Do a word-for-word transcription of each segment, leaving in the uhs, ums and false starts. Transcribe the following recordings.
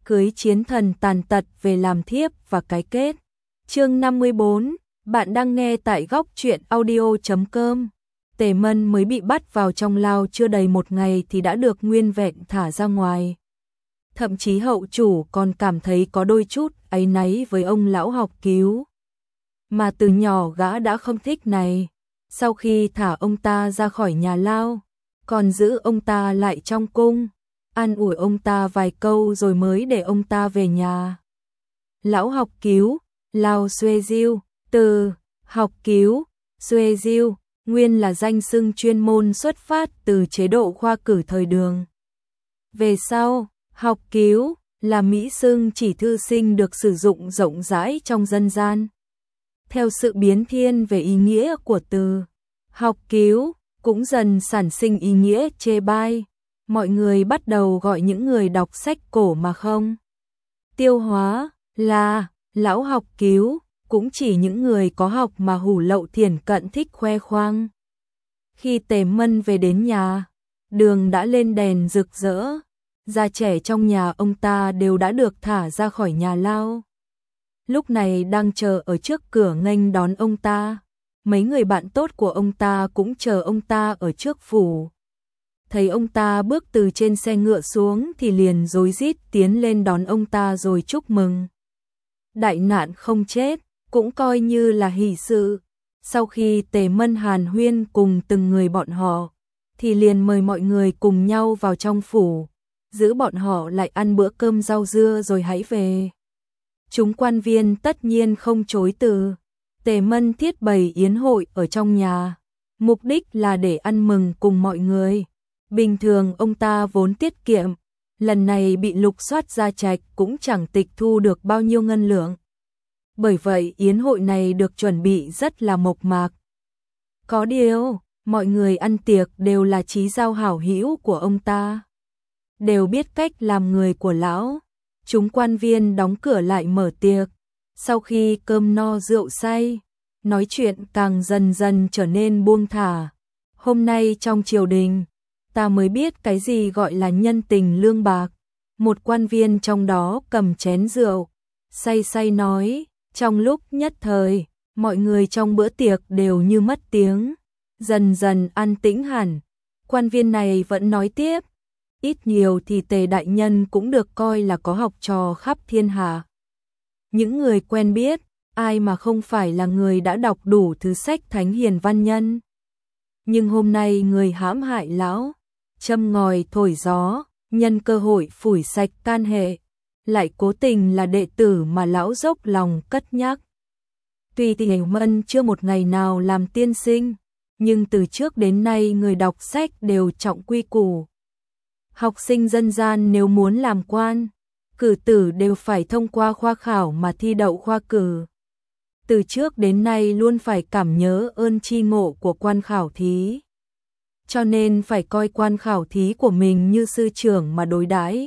cưới chiến thần tàn tật về làm thiếp và cái kết. Chương năm mươi bốn, bạn đang nghe tại góc truyện audio chấm com. Tề Mân mới bị bắt vào trong lao chưa đầy một ngày thì đã được nguyên vẹn thả ra ngoài. Thậm chí hậu chủ còn cảm thấy có đôi chút áy náy với ông lão học cứu. Mà từ nhỏ gã đã không thích này. Sau khi thả ông ta ra khỏi nhà lao, còn giữ ông ta lại trong cung, an ủi ông ta vài câu rồi mới để ông ta về nhà. Lão học cứu, Lao Xuê Diêu, từ học cứu, Xuê Diêu, nguyên là danh xưng chuyên môn xuất phát từ chế độ khoa cử thời Đường. Về sau, học cứu là mỹ xưng chỉ thư sinh được sử dụng rộng rãi trong dân gian. Theo sự biến thiên về ý nghĩa của từ học cứu, cũng dần sản sinh ý nghĩa chê bai. Mọi người bắt đầu gọi những người đọc sách cổ mà không tiêu hóa là lão học cứu, cũng chỉ những người có học mà hủ lậu thiển cận thích khoe khoang. Khi Tề Mân về đến nhà, đường đã lên đèn rực rỡ, già trẻ trong nhà ông ta đều đã được thả ra khỏi nhà lao. Lúc này đang chờ ở trước cửa nghênh đón ông ta, mấy người bạn tốt của ông ta cũng chờ ông ta ở trước phủ. Thấy ông ta bước từ trên xe ngựa xuống thì liền rối rít tiến lên đón ông ta rồi chúc mừng. Đại nạn không chết, cũng coi như là hỷ sự. Sau khi Tề Mân hàn huyên cùng từng người bọn họ, thì liền mời mọi người cùng nhau vào trong phủ, giữ bọn họ lại ăn bữa cơm rau dưa rồi hãy về. Chúng quan viên tất nhiên không chối từ. Tề Mân thiết bày yến hội ở trong nhà, mục đích là để ăn mừng cùng mọi người. Bình thường ông ta vốn tiết kiệm, lần này bị lục soát gia trạch cũng chẳng tịch thu được bao nhiêu ngân lượng. Bởi vậy yến hội này được chuẩn bị rất là mộc mạc. Có điều, mọi người ăn tiệc đều là chí giao hảo hữu của ông ta, đều biết cách làm người của lão. Chúng quan viên đóng cửa lại mở tiệc. Sau khi cơm no rượu say, nói chuyện càng dần dần trở nên buông thả. Hôm nay trong triều đình, ta mới biết cái gì gọi là nhân tình lương bạc. Một quan viên trong đó cầm chén rượu, say say nói. Trong lúc nhất thời, mọi người trong bữa tiệc đều như mất tiếng, dần dần an tĩnh hẳn. Quan viên này vẫn nói tiếp, ít nhiều thì Tề đại nhân cũng được coi là có học trò khắp thiên hạ. Những người quen biết, ai mà không phải là người đã đọc đủ thứ sách thánh hiền văn nhân. Nhưng hôm nay người hãm hại lão, châm ngòi thổi gió, nhân cơ hội phủi sạch can hệ, lại cố tình là đệ tử mà lão dốc lòng cất nhắc. Tuy Tề Mân chưa một ngày nào làm tiên sinh, nhưng từ trước đến nay người đọc sách đều trọng quy củ. Học sinh dân gian nếu muốn làm quan, cử tử đều phải thông qua khoa khảo mà thi đậu khoa cử. Từ trước đến nay luôn phải cảm nhớ ơn tri ngộ của quan khảo thí. Cho nên phải coi quan khảo thí của mình như sư trưởng mà đối đãi.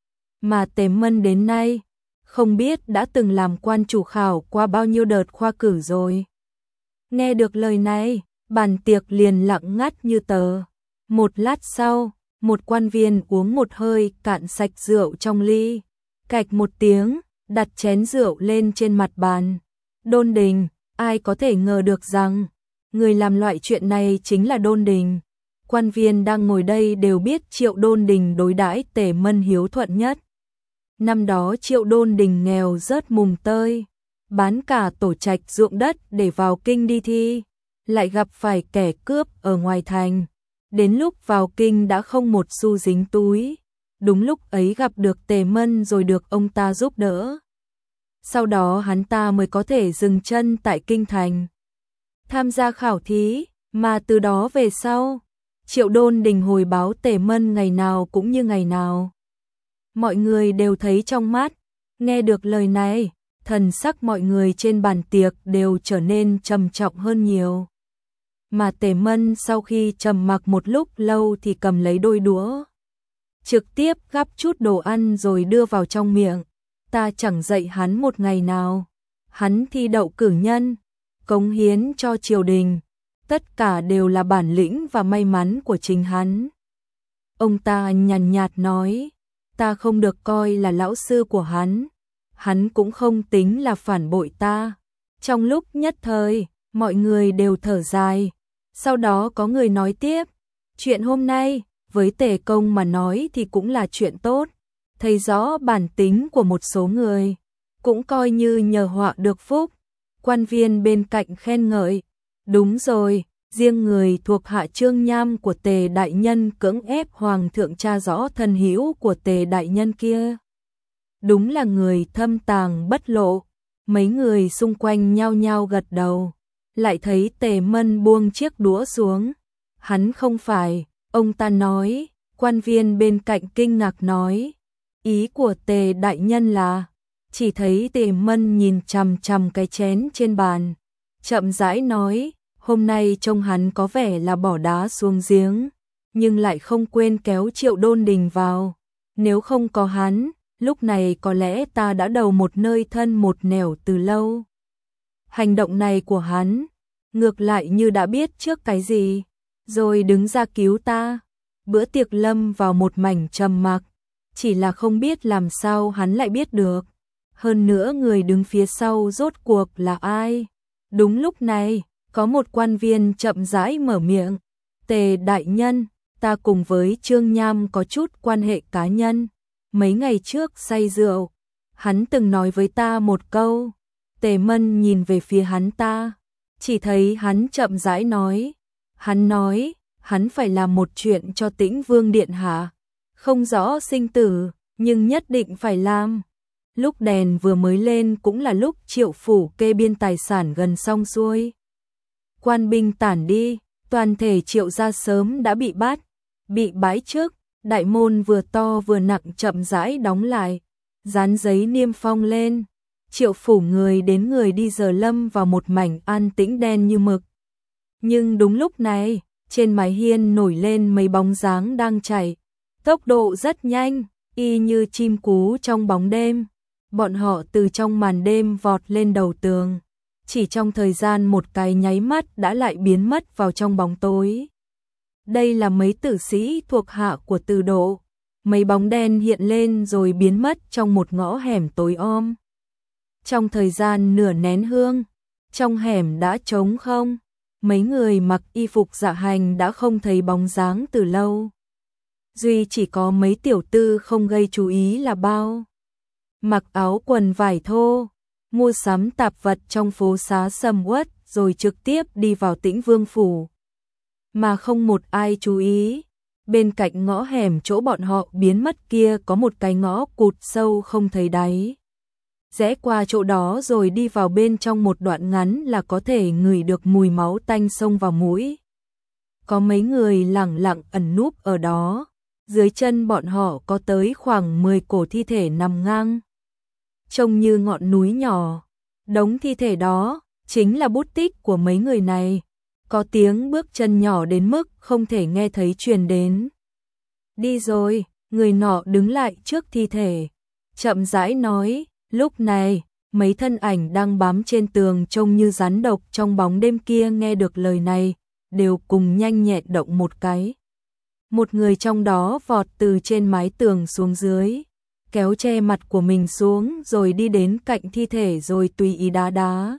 Mà Tề Mân đến nay, không biết đã từng làm quan chủ khảo qua bao nhiêu đợt khoa cử rồi. Nghe được lời này, bàn tiệc liền lặng ngắt như tờ. Một lát sau, một quan viên uống một hơi cạn sạch rượu trong ly, cạch một tiếng, đặt chén rượu lên trên mặt bàn. Đôn Đình, ai có thể ngờ được rằng, người làm loại chuyện này chính là Đôn Đình. Quan viên đang ngồi đây đều biết Triệu Đôn Đình đối đãi Tề Mân hiếu thuận nhất. Năm đó Triệu Đôn Đình nghèo rớt mùng tơi, bán cả tổ trạch ruộng đất để vào kinh đi thi, lại gặp phải kẻ cướp ở ngoài thành. Đến lúc vào kinh đã không một xu dính túi, đúng lúc ấy gặp được Tề Mân rồi được ông ta giúp đỡ. Sau đó hắn ta mới có thể dừng chân tại kinh thành, tham gia khảo thí, mà từ đó về sau, Triệu Đôn Đình hồi báo Tề Mân ngày nào cũng như ngày nào. Mọi người đều thấy trong mắt, nghe được lời này, thần sắc mọi người trên bàn tiệc đều trở nên trầm trọng hơn nhiều. Mà Tề Mân sau khi trầm mặc một lúc lâu thì cầm lấy đôi đũa, trực tiếp gắp chút đồ ăn rồi đưa vào trong miệng. Ta chẳng dạy hắn một ngày nào, hắn thi đậu cử nhân, cống hiến cho triều đình, tất cả đều là bản lĩnh và may mắn của chính hắn. Ông ta nhàn nhạt nói, ta không được coi là lão sư của hắn, hắn cũng không tính là phản bội ta. Trong lúc nhất thời, mọi người đều thở dài. Sau đó có người nói tiếp, chuyện hôm nay, với Tề Công mà nói thì cũng là chuyện tốt, thấy rõ bản tính của một số người, cũng coi như nhờ họa được phúc. Quan viên bên cạnh khen ngợi, đúng rồi, riêng người thuộc hạ Trương Nham của Tề đại nhân cưỡng ép hoàng thượng tra rõ thân hữu của Tề đại nhân kia. Đúng là người thâm tàng bất lộ. Mấy người xung quanh nhao nhao gật đầu, lại thấy Tề Mân buông chiếc đũa xuống. Hắn không phải, ông ta nói. Quan viên bên cạnh kinh ngạc nói, ý của Tề đại nhân là. Chỉ thấy Tề Mân nhìn chằm chằm cái chén trên bàn, chậm rãi nói, hôm nay trông hắn có vẻ là bỏ đá xuống giếng, nhưng lại không quên kéo Triệu Đôn Đình vào. Nếu không có hắn, lúc này có lẽ ta đã đầu một nơi thân một nẻo từ lâu. Hành động này của hắn, ngược lại như đã biết trước cái gì, rồi đứng ra cứu ta. Bữa tiệc lâm vào một mảnh trầm mặc, chỉ là không biết làm sao hắn lại biết được. Hơn nữa người đứng phía sau rốt cuộc là ai? Đúng lúc này, có một quan viên chậm rãi mở miệng. Tề đại nhân, ta cùng với Trương Nham có chút quan hệ cá nhân. Mấy ngày trước say rượu, hắn từng nói với ta một câu. Tề Mân nhìn về phía hắn ta, chỉ thấy hắn chậm rãi nói. Hắn nói, hắn phải làm một chuyện cho Tĩnh Vương điện hạ. Không rõ sinh tử, nhưng nhất định phải làm. Lúc đèn vừa mới lên cũng là lúc Triệu phủ kê biên tài sản gần xong xuôi. Quan binh tản đi, toàn thể Triệu gia sớm đã bị bắt, bị bãi chức. Đại môn vừa to vừa nặng chậm rãi đóng lại, dán giấy niêm phong lên. Triệu phủ người đến người đi giờ lâm vào một mảnh an tĩnh đen như mực. Nhưng đúng lúc này, trên mái hiên nổi lên mấy bóng dáng đang chạy, tốc độ rất nhanh, y như chim cú trong bóng đêm. Bọn họ từ trong màn đêm vọt lên đầu tường, chỉ trong thời gian một cái nháy mắt đã lại biến mất vào trong bóng tối. Đây là mấy tử sĩ thuộc hạ của Từ Độ. Mấy bóng đen hiện lên rồi biến mất trong một ngõ hẻm tối om. Trong thời gian nửa nén hương, trong hẻm đã trống không. Mấy người mặc y phục dạ hành đã không thấy bóng dáng từ lâu. Duy chỉ có mấy tiểu tư không gây chú ý là bao. Mặc áo quần vải thô, mua sắm tạp vật trong phố xá sầm uất rồi trực tiếp đi vào Tĩnh Vương phủ. Mà không một ai chú ý, bên cạnh ngõ hẻm chỗ bọn họ biến mất kia có một cái ngõ cụt sâu không thấy đáy. Rẽ qua chỗ đó rồi đi vào bên trong một đoạn ngắn là có thể ngửi được mùi máu tanh xông vào mũi. Có mấy người lẳng lặng ẩn núp ở đó, dưới chân bọn họ có tới khoảng mười cổ thi thể nằm ngang. Trông như ngọn núi nhỏ, đống thi thể đó chính là bút tích của mấy người này. Có tiếng bước chân nhỏ đến mức không thể nghe thấy truyền đến. Đi rồi, người nọ đứng lại trước thi thể, chậm rãi nói. Lúc này, mấy thân ảnh đang bám trên tường trông như rắn độc trong bóng đêm kia nghe được lời này, đều cùng nhanh nhẹn động một cái. Một người trong đó vọt từ trên mái tường xuống dưới, kéo che mặt của mình xuống rồi đi đến cạnh thi thể rồi tùy ý đá đá.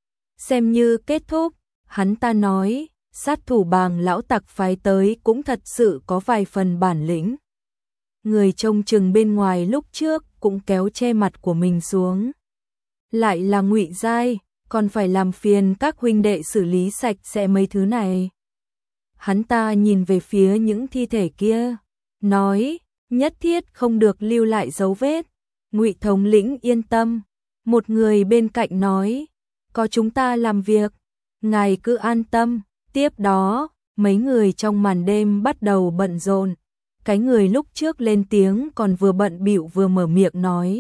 Xem như kết thúc, hắn ta nói, sát thủ Bàng lão tặc phái tới cũng thật sự có vài phần bản lĩnh. Người trông chừng bên ngoài lúc trước cũng kéo che mặt của mình xuống. Lại là Ngụy Giai, còn phải làm phiền các huynh đệ xử lý sạch sẽ mấy thứ này. Hắn ta nhìn về phía những thi thể kia, nói, nhất thiết không được lưu lại dấu vết. Ngụy thống lĩnh yên tâm. Một người bên cạnh nói, có chúng ta làm việc, ngài cứ an tâm. Tiếp đó, mấy người trong màn đêm bắt đầu bận rộn. Cái người lúc trước lên tiếng còn vừa bận bịu vừa mở miệng nói,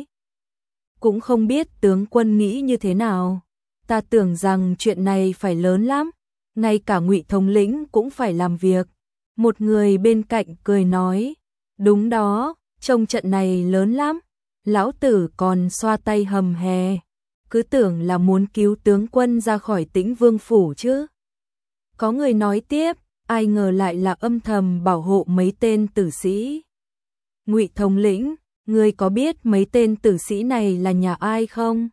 cũng không biết tướng quân nghĩ như thế nào. Ta tưởng rằng chuyện này phải lớn lắm, ngay cả Ngụy thống lĩnh cũng phải làm việc. Một người bên cạnh cười nói, đúng đó, trông trận này lớn lắm. Lão tử còn xoa tay hầm hè, cứ tưởng là muốn cứu tướng quân ra khỏi Tĩnh Vương phủ chứ. Có người nói tiếp, ai ngờ lại là âm thầm bảo hộ mấy tên tử sĩ. Ngụy thống lĩnh, Ngươi có biết mấy tên tử sĩ này là nhà ai không?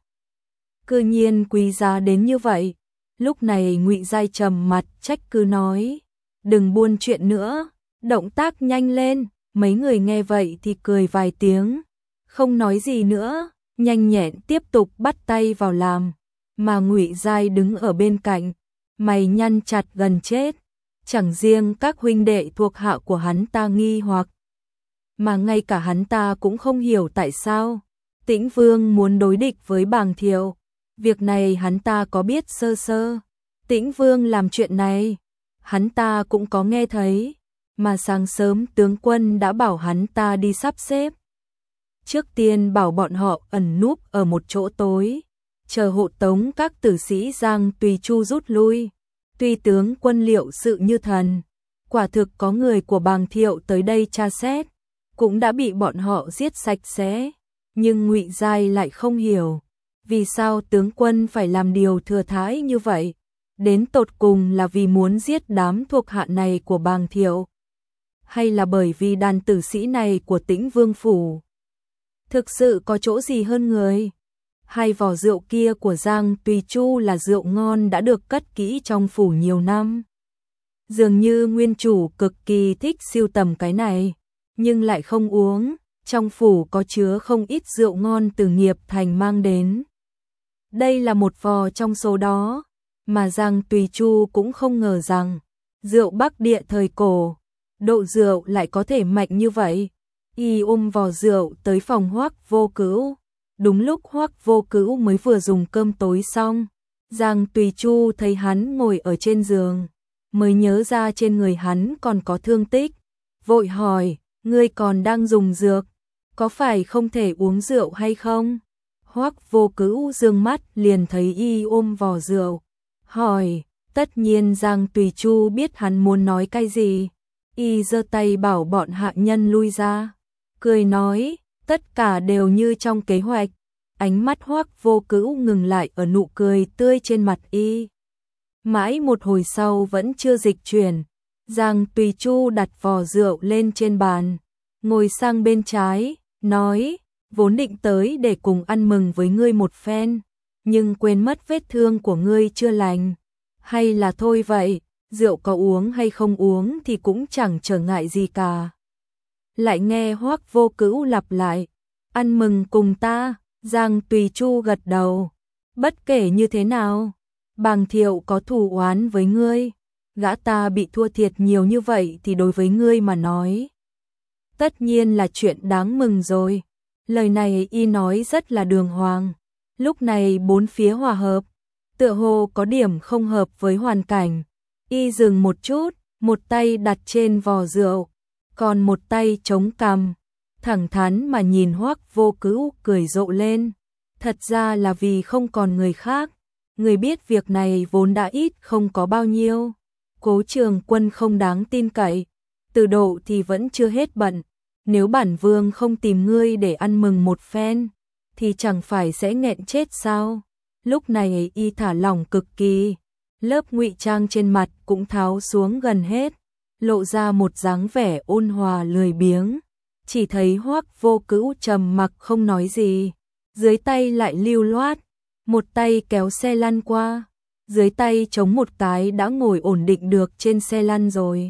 Cư nhiên quý giá đến như vậy. Lúc này Ngụy Giai trầm mặt trách cứ nói, đừng buôn chuyện nữa, động tác nhanh lên. Mấy người nghe vậy thì cười vài tiếng, không nói gì nữa, nhanh nhẹn tiếp tục bắt tay vào làm. Mà Ngụy Giai đứng ở bên cạnh, mày nhăn chặt gần chết. Chẳng riêng các huynh đệ thuộc hạ của hắn ta nghi hoặc, mà ngay cả hắn ta cũng không hiểu tại sao Tĩnh Vương muốn đối địch với Bàng Thiệu. Việc này hắn ta có biết sơ sơ. Tĩnh Vương làm chuyện này, hắn ta cũng có nghe thấy, mà sáng sớm tướng quân đã bảo hắn ta đi sắp xếp. Trước tiên bảo bọn họ ẩn núp ở một chỗ tối, chờ hộ tống các tử sĩ Giang Tùy Chu rút lui. Tuy tướng quân liệu sự như thần, quả thực có người của Bàng Thiệu tới đây tra xét, cũng đã bị bọn họ giết sạch sẽ, nhưng Ngụy Giai lại không hiểu, vì sao tướng quân phải làm điều thừa thãi như vậy, đến tột cùng là vì muốn giết đám thuộc hạ này của Bàng Thiệu, hay là bởi vì đàn tử sĩ này của Tĩnh Vương phủ thực sự có chỗ gì hơn người? Hai vò rượu kia của Giang Tùy Chu là rượu ngon đã được cất kỹ trong phủ nhiều năm. Dường như nguyên chủ cực kỳ thích sưu tầm cái này, nhưng lại không uống. Trong phủ có chứa không ít rượu ngon từ Nghiệp Thành mang đến. Đây là một vò trong số đó, mà Giang Tùy Chu cũng không ngờ rằng rượu Bắc Địa thời cổ, độ rượu lại có thể mạnh như vậy. Y ôm vò rượu tới phòng Hoắc Vô Cữu. Đúng lúc Hoắc Vô Cữu mới vừa dùng cơm tối xong, Giang Tùy Chu thấy hắn ngồi ở trên giường, mới nhớ ra trên người hắn còn có thương tích, vội hỏi, ngươi còn đang dùng dược, có phải không thể uống rượu hay không? Hoắc Vô Cữu dương mắt liền thấy y ôm vò rượu, hỏi, tất nhiên Giang Tùy Chu biết hắn muốn nói cái gì, y giơ tay bảo bọn hạ nhân lui ra, cười nói, tất cả đều như trong kế hoạch. Ánh mắt Hoắc Vô Cữu ngừng lại ở nụ cười tươi trên mặt y. Mãi một hồi sau vẫn chưa dịch chuyển. Giang Tùy Chu đặt vò rượu lên trên bàn, ngồi sang bên trái, nói, vốn định tới để cùng ăn mừng với ngươi một phen, nhưng quên mất vết thương của ngươi chưa lành. Hay là thôi vậy, rượu có uống hay không uống thì cũng chẳng trở ngại gì cả. Lại nghe Hoắc Vô Cữu lặp lại, ăn mừng cùng ta. Giang Tùy Chu gật đầu, bất kể như thế nào, Bàng Thiệu có thù oán với ngươi, gã ta bị thua thiệt nhiều như vậy thì đối với ngươi mà nói, tất nhiên là chuyện đáng mừng rồi. Lời này y nói rất là đường hoàng. Lúc này bốn phía hòa hợp, tựa hồ có điểm không hợp với hoàn cảnh. Y dừng một chút, một tay đặt trên vò rượu, còn một tay chống cằm, thẳng thắn mà nhìn Hoắc Vô Cữu cười rộ lên. Thật ra là vì không còn người khác, người biết việc này vốn đã ít không có bao nhiêu. Cố Trường Quân không đáng tin cậy, Từ Độ thì vẫn chưa hết bận. Nếu bản vương không tìm ngươi để ăn mừng một phen, thì chẳng phải sẽ nghẹn chết sao? Lúc này y thả lỏng cực kỳ, lớp ngụy trang trên mặt cũng tháo xuống gần hết, lộ ra một dáng vẻ ôn hòa lười biếng. Chỉ thấy Hoắc Vô Cữu trầm mặc không nói gì, dưới tay lại lưu loát, một tay kéo xe lăn qua, dưới tay chống một cái đã ngồi ổn định được trên xe lăn rồi.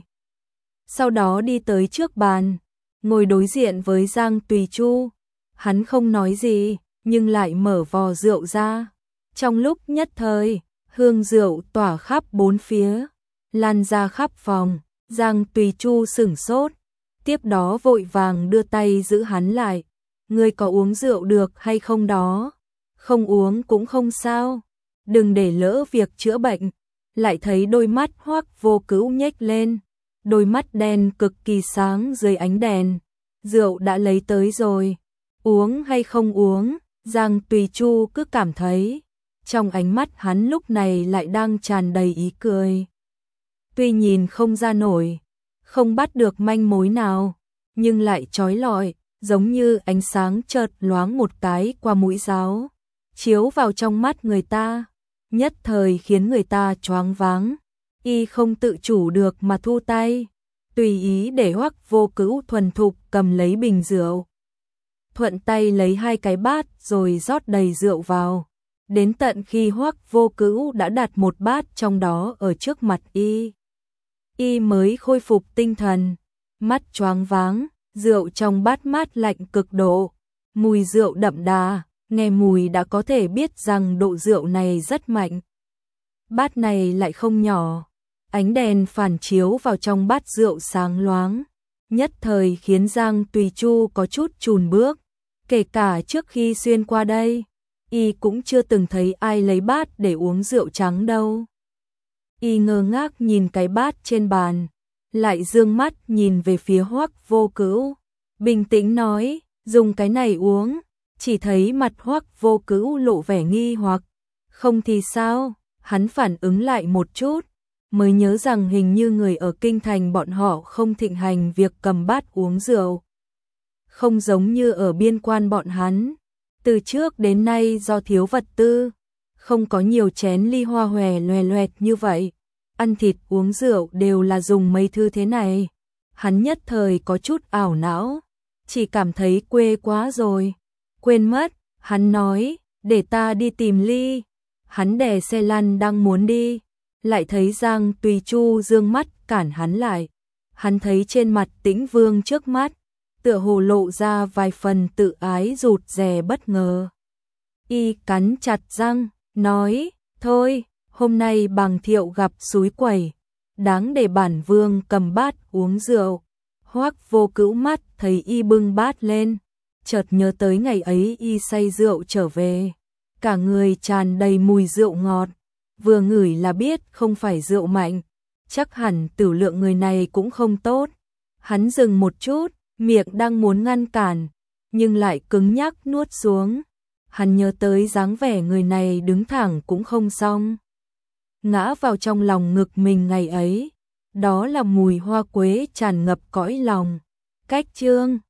Sau đó đi tới trước bàn, ngồi đối diện với Giang Tùy Chu. Hắn không nói gì, nhưng lại mở vò rượu ra. Trong lúc nhất thời, hương rượu tỏa khắp bốn phía, lan ra khắp phòng. Giang Tùy Chu sửng sốt, tiếp đó vội vàng đưa tay giữ hắn lại. Ngươi có uống rượu được hay không đó? Không uống cũng không sao, đừng để lỡ việc chữa bệnh. Lại thấy đôi mắt Hoắc Vô Cữu nhếch lên, đôi mắt đen cực kỳ sáng dưới ánh đèn. Rượu đã lấy tới rồi, uống hay không uống? Giang Tùy Chu cứ cảm thấy trong ánh mắt hắn lúc này lại đang tràn đầy ý cười. Tuy nhìn không ra nổi, không bắt được manh mối nào, nhưng lại chói lọi, giống như ánh sáng chợt loáng một cái qua mũi giáo, chiếu vào trong mắt người ta, nhất thời khiến người ta choáng váng. Y không tự chủ được mà thu tay, tùy ý để Hoắc Vô Cữu thuần thục cầm lấy bình rượu. thuận tay lấy hai cái bát rồi rót đầy rượu vào. Đến tận khi Hoắc Vô Cữu đã đặt một bát trong đó ở trước mặt y. Y mới khôi phục tinh thần, mắt choáng váng, rượu trong bát mát lạnh cực độ, mùi rượu đậm đà, nghe mùi đã có thể biết rằng độ rượu này rất mạnh. Bát này lại không nhỏ, ánh đèn phản chiếu vào trong bát rượu sáng loáng, nhất thời khiến Giang Tùy Chu có chút chùn bước, kể cả trước khi xuyên qua đây, y cũng chưa từng thấy ai lấy bát để uống rượu trắng đâu. Y ngơ ngác nhìn cái bát trên bàn, lại dương mắt nhìn về phía Hoắc Vô Cữu, bình tĩnh nói, dùng cái này uống. Chỉ thấy mặt Hoắc Vô Cữu lộ vẻ nghi hoặc, không thì sao? Hắn phản ứng lại một chút, mới nhớ rằng hình như người ở kinh thành bọn họ không thịnh hành việc cầm bát uống rượu. Không giống như ở biên quan bọn hắn, từ trước đến nay do thiếu vật tư, không có nhiều chén ly hoa hòe loè loẹt như vậy, ăn thịt uống rượu đều là dùng mấy thứ thế này. Hắn nhất thời có chút ảo não, chỉ cảm thấy quê quá rồi. Quên mất, hắn nói, để ta đi tìm ly. Hắn đè xe lăn đang muốn đi, lại thấy Giang Tùy Chu dương mắt cản hắn lại. Hắn thấy trên mặt Tĩnh Vương trước mắt, tựa hồ lộ ra vài phần tự ái rụt rè bất ngờ. Y cắn chặt răng, nói, thôi, hôm nay Bàng Thiệu gặp xúi quẩy, đáng để bản vương cầm bát uống rượu. Hoắc Vô Cữu mắt thấy y bưng bát lên, chợt nhớ tới ngày ấy y say rượu trở về, cả người tràn đầy mùi rượu ngọt, vừa ngửi là biết không phải rượu mạnh, chắc hẳn tửu lượng người này cũng không tốt. Hắn dừng một chút, miệng đang muốn ngăn cản, nhưng lại cứng nhắc nuốt xuống. Hắn nhớ tới dáng vẻ người này đứng thẳng cũng không xong, ngã vào trong lòng ngực mình ngày ấy, đó là mùi hoa quế tràn ngập cõi lòng. Cách chương